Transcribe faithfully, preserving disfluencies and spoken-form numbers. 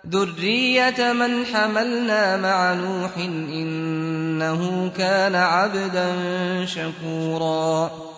ذرية من حملنا مع نوح إنه كان عبدا شكورا